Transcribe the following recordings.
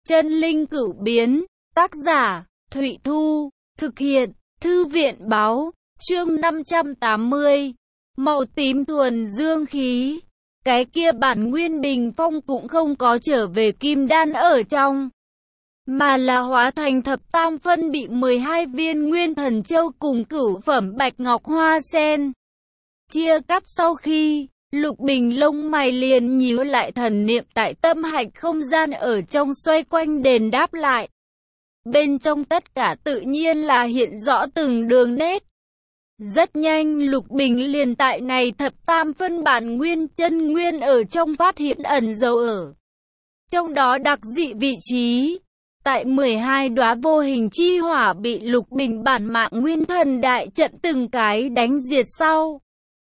Chân linh cửu biến, tác giả, Thụy Thu, thực hiện, Thư viện báo, chương 580, màu tím thuần dương khí. Cái kia bản nguyên bình phong cũng không có trở về kim đan ở trong, mà là hóa thành thập tam phân bị 12 viên nguyên thần châu cùng cửu phẩm bạch ngọc hoa sen chia cắt. Sau khi Lục Bình lông mày liền nhíu lại, thần niệm tại tâm hạch không gian ở trong xoay quanh đền đáp lại. Bên trong tất cả tự nhiên là hiện rõ từng đường nét. Rất nhanh Lục Bình liền tại này thập tam phân bản nguyên chân nguyên ở trong phát hiện ẩn dấu ở trong đó đặc dị vị trí. Tại 12 đóa vô hình chi hỏa bị Lục Bình bản mạng nguyên thần đại trận từng cái đánh diệt sau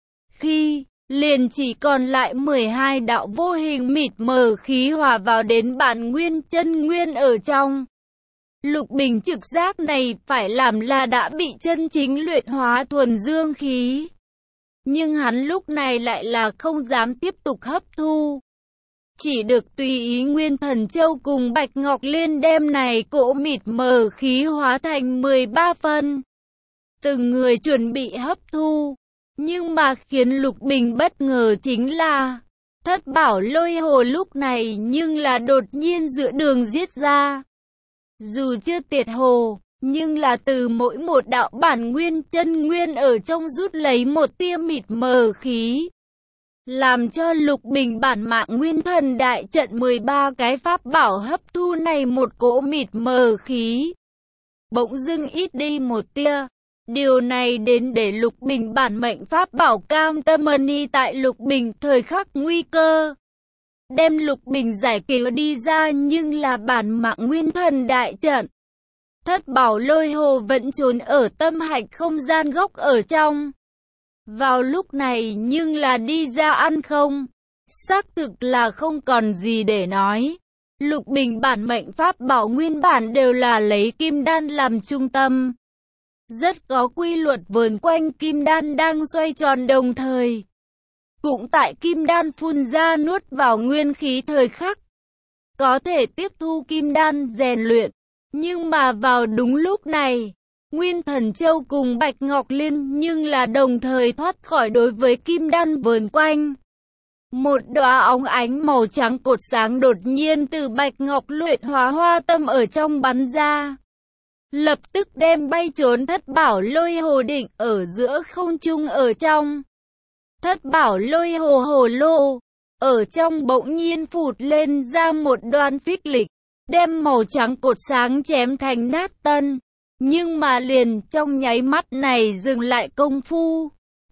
khi liền chỉ còn lại 12 đạo vô hình mịt mờ khí hòa vào đến bản nguyên chân nguyên ở trong. Lục Bình trực giác này phải làm là đã bị chân chính luyện hóa thuần dương khí. Nhưng hắn lúc này lại là không dám tiếp tục hấp thu. Chỉ được tùy ý Nguyên Thần Châu cùng Bạch Ngọc Liên đem này cỗ mịt mờ khí hóa thành 13 phân. Từng người chuẩn bị hấp thu. Nhưng mà khiến Lục Bình bất ngờ chính là Thất Bảo Lôi Hồ lúc này nhưng là đột nhiên giữa đường giết ra. Dù chưa tiệt hồ, nhưng là từ mỗi một đạo bản nguyên chân nguyên ở trong rút lấy một tia mịt mờ khí. Làm cho Lục Bình bản mạng nguyên thần đại trận 13 cái pháp bảo hấp thu này một cỗ mịt mờ khí bỗng dưng ít đi một tia. Điều này đến để Lục Bình bản mệnh pháp bảo Cam Tâm Mani tại Lục Bình thời khắc nguy cơ đem Lục Bình giải cứu đi ra, nhưng là bản mạng nguyên thần đại trận. Thất Bảo Lôi Hồ vẫn trốn ở tâm hạch không gian góc ở trong. Vào lúc này nhưng là đi ra ăn không. Xác thực là không còn gì để nói. Lục Bình bản mệnh pháp bảo nguyên bản đều là lấy kim đan làm trung tâm. Rất có quy luật vờn quanh kim đan đang xoay tròn, đồng thời cũng tại kim đan phun ra nuốt vào nguyên khí thời khắc có thể tiếp thu kim đan rèn luyện. Nhưng mà vào đúng lúc này, Nguyên Thần Châu cùng Bạch Ngọc Liên nhưng là đồng thời thoát khỏi đối với kim đan vờn quanh. Một đóa óng ánh màu trắng cột sáng đột nhiên từ Bạch Ngọc luyện hóa hoa tâm ở trong bắn ra. Lập tức đem bay trốn Thất Bảo Lôi Hồ định ở giữa không trung ở trong. Thất Bảo Lôi Hồ hồ lô, ở trong bỗng nhiên phụt lên ra một đoan phích lịch, đem màu trắng cột sáng chém thành nát tân. Nhưng mà liền trong nháy mắt này dừng lại công phu,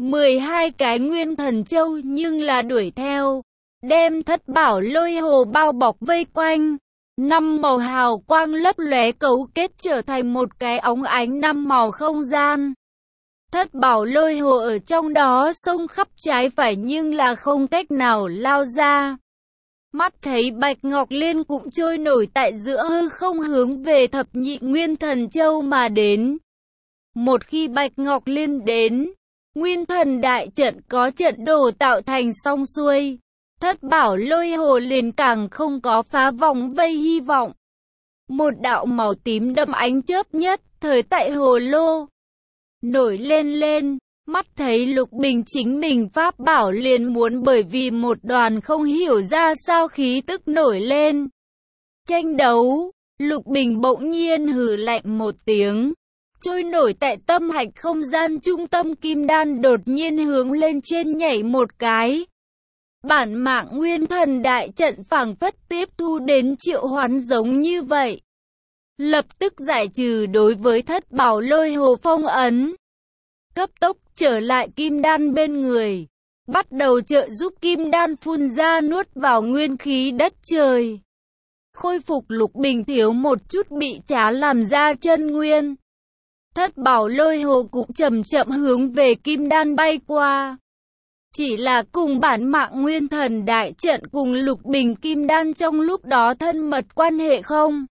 12 cái Nguyên Thần Châu nhưng là đuổi theo, đem Thất Bảo Lôi Hồ bao bọc vây quanh. 5 màu hào quang lấp lóe cấu kết trở thành một cái óng ánh 5 màu không gian. Thất Bảo Lôi Hồ ở trong đó xông khắp trái phải nhưng là không cách nào lao ra. Mắt thấy Bạch Ngọc Liên cũng trôi nổi tại giữa hư không hướng về thập nhị Nguyên Thần Châu mà đến. Một khi Bạch Ngọc Liên đến, Nguyên Thần đại trận có trận đồ tạo thành xong xuôi. Thất Bảo Lôi Hồ liền càng không có phá vòng vây hy vọng. Một đạo màu tím đậm ánh chớp nhất thời tại hồ lô nổi lên, mắt thấy Lục Bình chính mình pháp bảo liền muốn bởi vì một đoàn không hiểu ra sao khí tức nổi lên tranh đấu. Lục Bình bỗng nhiên hừ lạnh một tiếng, trôi nổi tại tâm hạch không gian trung tâm kim đan đột nhiên hướng lên trên nhảy một cái. Bản mạng nguyên thần đại trận phảng phất tiếp thu đến triệu hoán giống như vậy. Lập tức giải trừ đối với Thất Bảo Lôi Hồ phong ấn. Cấp tốc trở lại kim đan bên người. Bắt đầu trợ giúp kim đan phun ra nuốt vào nguyên khí đất trời. Khôi phục Lục Bình thiếu một chút bị trá làm ra chân nguyên. Thất Bảo Lôi Hồ cũng chậm chậm hướng về kim đan bay qua. Chỉ là cùng bản mạng nguyên thần đại trận cùng Lục Bình kim đan trong lúc đó thân mật quan hệ không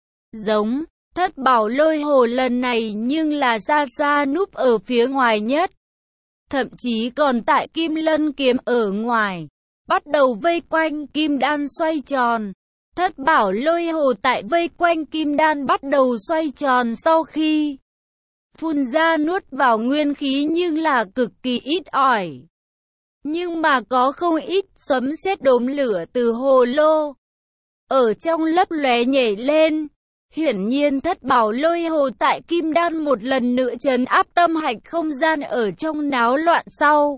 giống. Thất Bảo Lôi Hồ lần này nhưng là xa xa núp ở phía ngoài nhất. Thậm chí còn tại Kim Lân kiếm ở ngoài, bắt đầu vây quanh kim đan xoay tròn. Thất bảo lôi hồ tại vây quanh kim đan bắt đầu xoay tròn sau khi phun ra nuốt vào nguyên khí nhưng là cực kỳ ít ỏi. Nhưng mà có không ít sấm sét đốm lửa từ hồ lô ở trong lấp lóe nhảy lên. Hiển nhiên thất bảo lôi hồ tại kim đan một lần nữa trấn áp tâm hạch không gian ở trong náo loạn sau.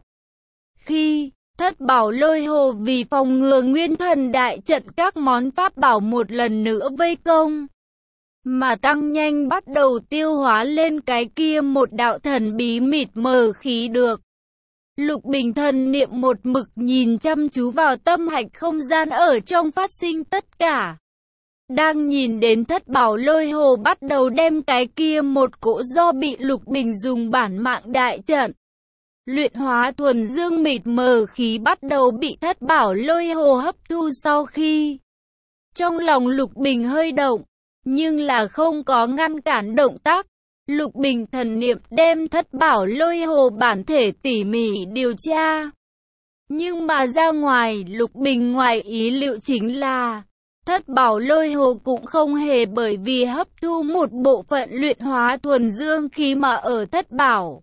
Khi thất bảo lôi hồ vì phòng ngừa nguyên thần đại trận các món pháp bảo một lần nữa vây công, mà tăng nhanh bắt đầu tiêu hóa lên cái kia một đạo thần bí mịt mờ khí được. Lục Bình thần niệm một mực nhìn chăm chú vào tâm hạch không gian ở trong phát sinh tất cả. Đang nhìn đến thất bảo lôi hồ bắt đầu đem cái kia một cỗ do bị Lục Bình dùng bản mạng đại trận luyện hóa thuần dương mịt mờ khí bắt đầu bị thất bảo lôi hồ hấp thu sau khi. Trong lòng Lục Bình hơi động, nhưng là không có ngăn cản động tác. Lục Bình thần niệm đem thất bảo lôi hồ bản thể tỉ mỉ điều tra. Nhưng mà ra ngoài, Lục Bình ngoài ý liệu chính là thất bảo lôi hồ cũng không hề bởi vì hấp thu một bộ phận luyện hóa thuần dương khí mà ở thất bảo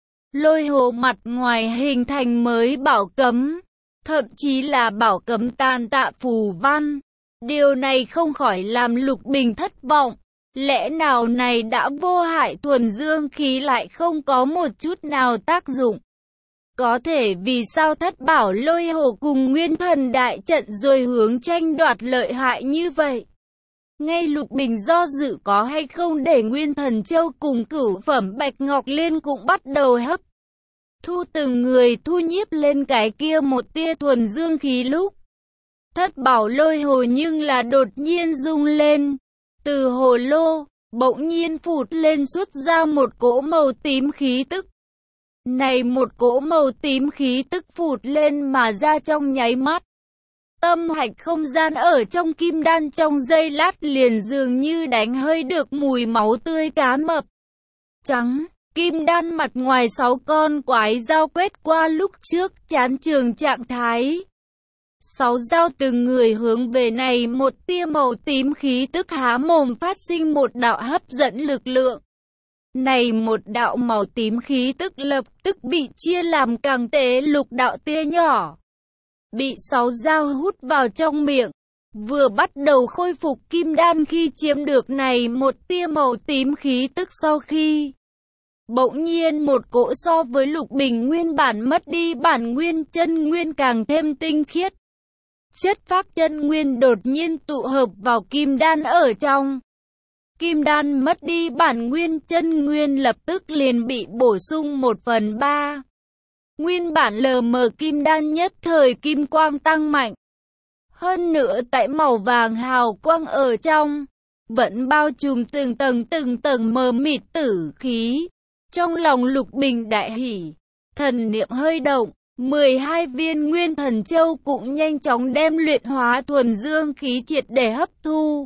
lôi hồ mặt ngoài hình thành mới bảo cấm, thậm chí là bảo cấm tàn tạ phù văn. Điều này không khỏi làm Lục Bình thất vọng. Lẽ nào này đã vô hại thuần dương khí lại không có một chút nào tác dụng? Có thể vì sao thất bảo lôi hồ cùng nguyên thần đại trận rồi hướng tranh đoạt lợi hại như vậy? Ngay Lục Bình do dự có hay không để nguyên thần châu cùng cửu phẩm bạch ngọc liên cũng bắt đầu hấp thu từng người thu nhiếp lên cái kia một tia thuần dương khí lúc. Thất bảo lôi hồ nhưng là đột nhiên rung lên. Từ hồ lô, bỗng nhiên phụt lên xuất ra một cỗ màu tím khí tức. Này một cỗ màu tím khí tức phụt lên mà ra trong nháy mắt. Tâm hạch không gian ở trong kim đan trong giây lát liền dường như đánh hơi được mùi máu tươi cá mập trắng. Kim đan mặt ngoài 6 con quái dao quét qua lúc trước chán trường trạng thái. 6 dao từng người hướng về này một tia màu tím khí tức há mồm phát sinh một đạo hấp dẫn lực lượng. Này một đạo màu tím khí tức lập tức bị chia làm càng tế lục đạo tia nhỏ. Bị 6 dao hút vào trong miệng. Vừa bắt đầu khôi phục kim đan khi chiếm được này một tia màu tím khí tức sau khi. Bỗng nhiên một cỗ so với Lục Bình nguyên bản mất đi bản nguyên chân nguyên càng thêm tinh khiết. Chất phác chân nguyên đột nhiên tụ hợp vào kim đan ở trong. Kim đan mất đi bản nguyên chân nguyên lập tức liền bị bổ sung 1/3. Nguyên bản lờ mờ kim đan nhất thời kim quang tăng mạnh. Hơn nữa tại màu vàng hào quang ở trong, vẫn bao trùm từng tầng mờ mịt tử khí. Trong lòng Lục Bình đại hỉ, thần niệm hơi động. 12 viên nguyên thần châu cũng nhanh chóng đem luyện hóa thuần dương khí triệt để hấp thu.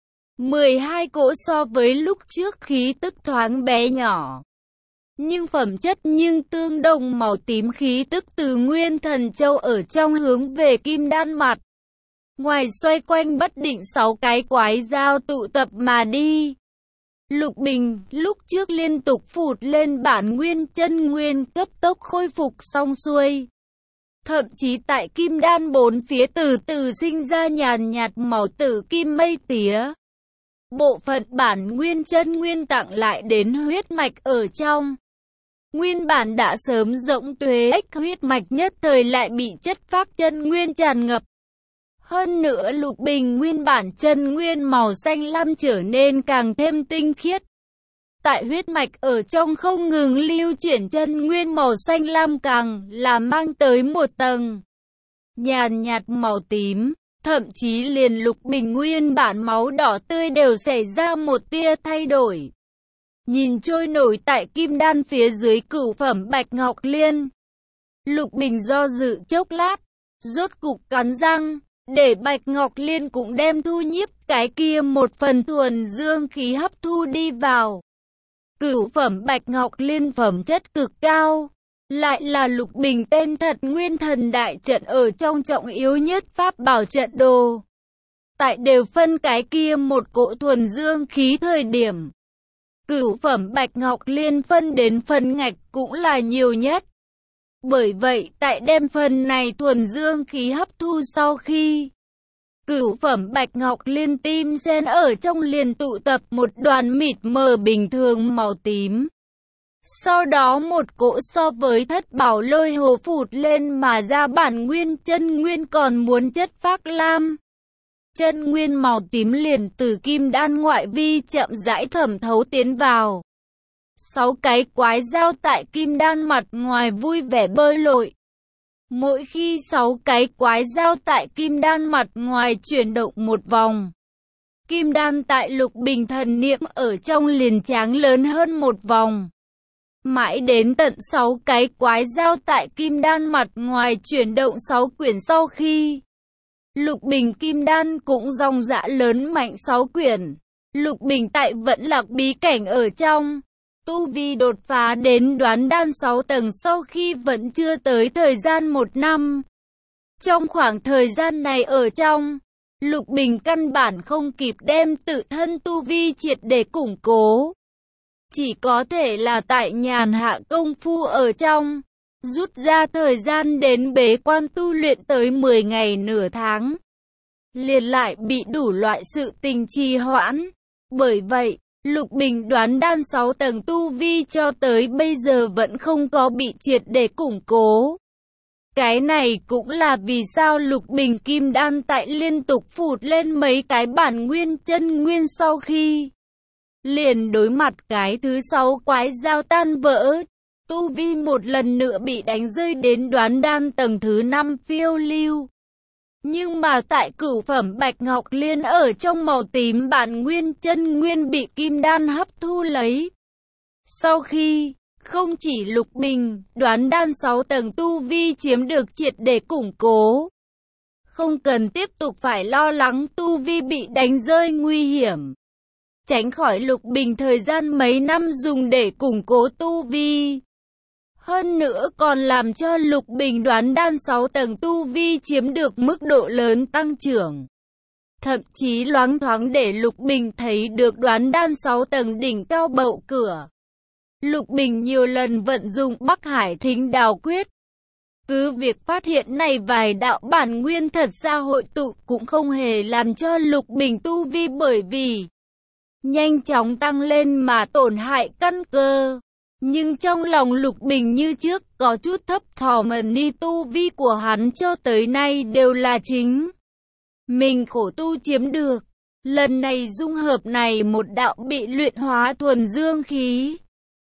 12 cỗ so với lúc trước khí tức thoáng bé nhỏ, nhưng phẩm chất nhưng tương đồng màu tím khí tức từ nguyên thần châu ở trong hướng về kim đan mặt. Ngoài xoay quanh bất định 6 cái quái dao tụ tập mà đi. Lục Bình lúc trước liên tục phụt lên bản nguyên chân nguyên cấp tốc khôi phục xong xuôi. Thậm chí tại kim đan bốn phía từ từ sinh ra nhàn nhạt màu tử kim mây tía. Bộ phận bản nguyên chân nguyên tặng lại đến huyết mạch ở trong. Nguyên bản đã sớm rỗng tuế ếch huyết mạch nhất thời lại bị chất phác chân nguyên tràn ngập. Hơn nữa Lục Bình nguyên bản chân nguyên màu xanh lam trở nên càng thêm tinh khiết. Tại huyết mạch ở trong không ngừng lưu chuyển chân nguyên màu xanh lam càng là mang tới một tầng nhàn nhạt màu tím, thậm chí liền Lục Bình nguyên bản máu đỏ tươi đều xảy ra một tia thay đổi. Nhìn trôi nổi tại kim đan phía dưới cửu phẩm bạch ngọc liên. Lục Bình do dự chốc lát, rốt cục cắn răng, để bạch ngọc liên cũng đem thu nhiếp cái kia một phần thuần dương khí hấp thu đi vào. Cửu phẩm bạch ngọc liên phẩm chất cực cao, lại là Lục Bình tên thật nguyên thần đại trận ở trong trọng yếu nhất pháp bảo trận đồ. tại đều phân cái kia một cỗ thuần dương khí thời điểm. Cửu phẩm Bạch Ngọc Liên phân đến phần ngạch cũng là nhiều nhất. Bởi vậy, tại đem phần này thuần dương khí hấp thu sau khi cửu phẩm Bạch Ngọc Liên tim sen ở trong liền tụ tập một đoàn mịt mờ bình thường màu tím. Sau đó một cỗ so với thất bảo lôi hồ phụt lên mà ra bản nguyên chân nguyên còn muốn chất phác lam. Chân nguyên màu tím liền từ kim đan ngoại vi chậm rãi thẩm thấu tiến vào. 6 cái quái dao tại kim đan mặt ngoài vui vẻ bơi lội. Mỗi khi 6 cái quái dao tại kim đan mặt ngoài chuyển động một vòng, kim đan tại Lục Bình thần niệm ở trong liền tráng lớn hơn một vòng. Mãi đến tận 6 cái quái dao tại kim đan mặt ngoài chuyển động 6 quyển sau khi Lục Bình kim đan cũng dòng dã lớn mạnh 6 quyển. Lục Bình tại vẫn lạc bí cảnh ở trong, tu vi đột phá đến đoán đan 6 tầng sau khi vẫn chưa tới thời gian 1 năm. Trong khoảng thời gian này ở trong, Lục Bình căn bản không kịp đem tự thân tu vi triệt để củng cố. Chỉ có thể là tại nhàn hạ công phu ở trong, rút ra thời gian đến bế quan tu luyện tới 10 ngày nửa tháng. Liền lại bị đủ loại sự tình trì hoãn. Bởi vậy, Lục Bình đoán đan 6 tầng tu vi cho tới bây giờ vẫn không có bị triệt để củng cố. Cái này cũng là vì sao Lục Bình kim đan tại liên tục phụt lên mấy cái bản nguyên chân nguyên sau khi liền đối mặt cái thứ 6 quái dao tan vỡ. Tu vi một lần nữa bị đánh rơi đến đoán đan tầng thứ 5 phiêu lưu. Nhưng mà tại cửu phẩm Bạch Ngọc Liên ở trong màu tím bản nguyên chân nguyên bị kim đan hấp thu lấy. Sau khi, không chỉ Lục Bình, đoán đan 6 tầng tu vi chiếm được triệt để củng cố. Không cần tiếp tục phải lo lắng tu vi bị đánh rơi nguy hiểm. Tránh khỏi Lục Bình thời gian mấy năm dùng để củng cố tu vi. Hơn nữa còn làm cho Lục Bình đoán đan 6 tầng tu vi chiếm được mức độ lớn tăng trưởng. Thậm chí loáng thoáng để Lục Bình thấy được đoán đan 6 tầng đỉnh cao bậu cửa. Lục Bình nhiều lần vận dụng Bắc Hải Thính Đào Quyết. Cứ việc phát hiện này vài đạo bản nguyên thật ra hội tụ cũng không hề làm cho Lục Bình tu vi bởi vì nhanh chóng tăng lên mà tổn hại căn cơ. Nhưng trong lòng Lục Bình như trước có chút thấp thỏm ni tu vi của hắn cho tới nay đều là chính mình khổ tu chiếm được. Lần này dung hợp này một đạo bị luyện hóa thuần dương khí,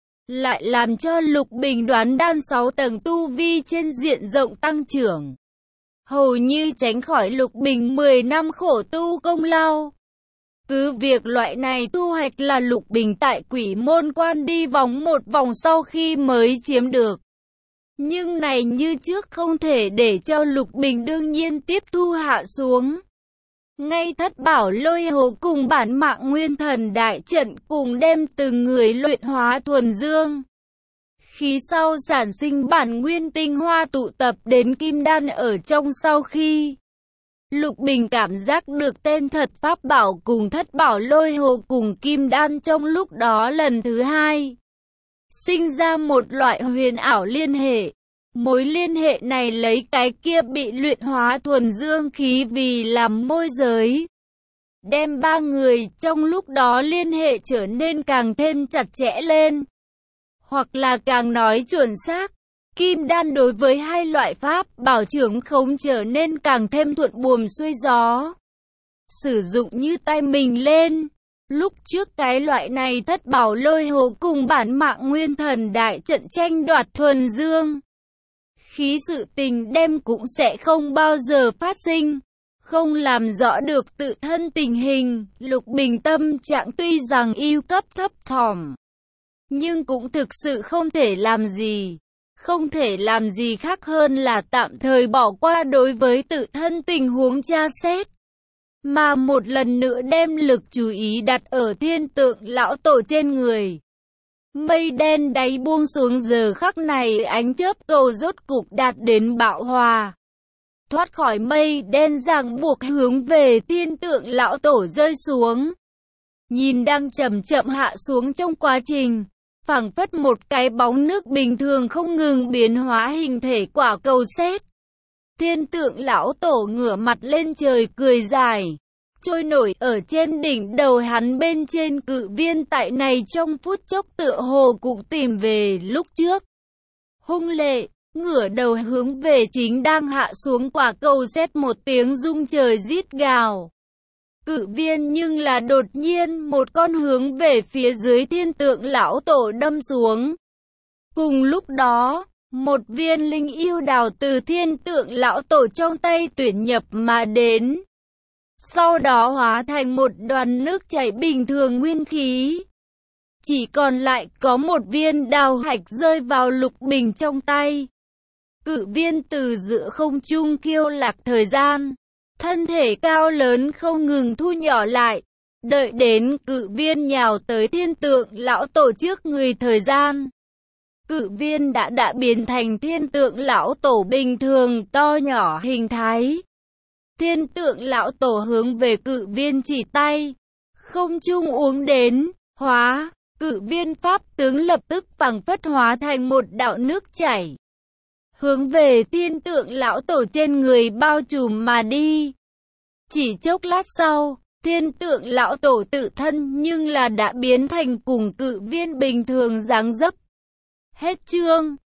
lại làm cho Lục Bình đoán đan 6 tầng tu vi trên diện rộng tăng trưởng. Hầu như tránh khỏi Lục Bình 10 năm khổ tu công lao. Cứ việc loại này thu hoạch là Lục Bình tại Quỷ Môn Quan đi vòng một vòng sau khi mới chiếm được. Nhưng này như trước không thể để cho Lục Bình đương nhiên tiếp thu hạ xuống. Ngay thất bảo lôi hồ cùng bản mạng nguyên thần đại trận cùng đem từng người luyện hóa thuần dương khí sau sản sinh bản nguyên tinh hoa tụ tập đến kim đan ở trong sau khi Lục Bình cảm giác được tên thật pháp bảo cùng thất bảo lôi hồ cùng kim đan trong lúc đó lần thứ hai sinh ra một loại huyền ảo liên hệ. Mối liên hệ này lấy cái kia bị luyện hóa thuần dương khí vì làm môi giới, đem ba người trong lúc đó liên hệ trở nên càng thêm chặt chẽ lên. Hoặc là càng nói chuẩn xác, kim đan đối với hai loại pháp bảo trưởng khống trở nên càng thêm thuận buồm xuôi gió. Sử dụng như tay mình lên. Lúc trước cái loại này thất bảo lôi hồ cùng bản mạng nguyên thần đại trận tranh đoạt thuần dương khí sự tình đem cũng sẽ không bao giờ phát sinh. Không làm rõ được tự thân tình hình, Lục Bình tâm trạng tuy rằng yêu cấp thấp thỏm, nhưng cũng thực sự không thể làm gì. Không thể làm gì khác hơn là tạm thời bỏ qua đối với tự thân tình huống tra xét, mà một lần nữa đem lực chú ý đặt ở thiên tượng lão tổ trên người. Mây đen đáy buông xuống giờ khắc này ánh chớp cầu rốt cục đạt đến bão hòa. thoát khỏi mây đen ràng buộc hướng về thiên tượng lão tổ rơi xuống. Nhìn đang chậm chậm hạ xuống trong quá trình, phảng phất một cái bóng nước bình thường không ngừng biến hóa hình thể quả cầu sét. Thiên tượng lão tổ ngửa mặt lên trời cười dài, trôi nổi ở trên đỉnh đầu hắn bên trên cự viên tại này trong phút chốc tựa hồ cũng tìm về lúc trước. Hung lệ, ngửa đầu hướng về chính đang hạ xuống quả cầu sét một tiếng rung trời rít gào. Cự viên nhưng là đột nhiên một con hướng về phía dưới thiên tượng lão tổ đâm xuống. Cùng lúc đó, một viên linh yêu đào từ thiên tượng lão tổ trong tay tuyển nhập mà đến. Sau đó hóa thành một đoàn nước chảy bình thường nguyên khí. Chỉ còn lại có một viên đào hạch rơi vào Lục Bình trong tay. Cự viên từ giữa không trung kiêu lạc thời gian. Thân thể cao lớn không ngừng thu nhỏ lại. Đợi đến cự viên nhào tới thiên tượng lão tổ trước người thời gian. Cự viên đã biến thành thiên tượng lão tổ bình thường to nhỏ hình thái. Thiên tượng lão tổ hướng về cự viên chỉ tay. Không trung uống đến, hóa, cự viên pháp tướng lập tức phảng phất hóa thành một đạo nước chảy. Hướng về thiên tượng lão tổ trên người bao trùm mà đi. Chỉ chốc lát sau, thiên tượng lão tổ tự thân nhưng là đã biến thành cùng cự viên bình thường dáng dấp. Hết chương.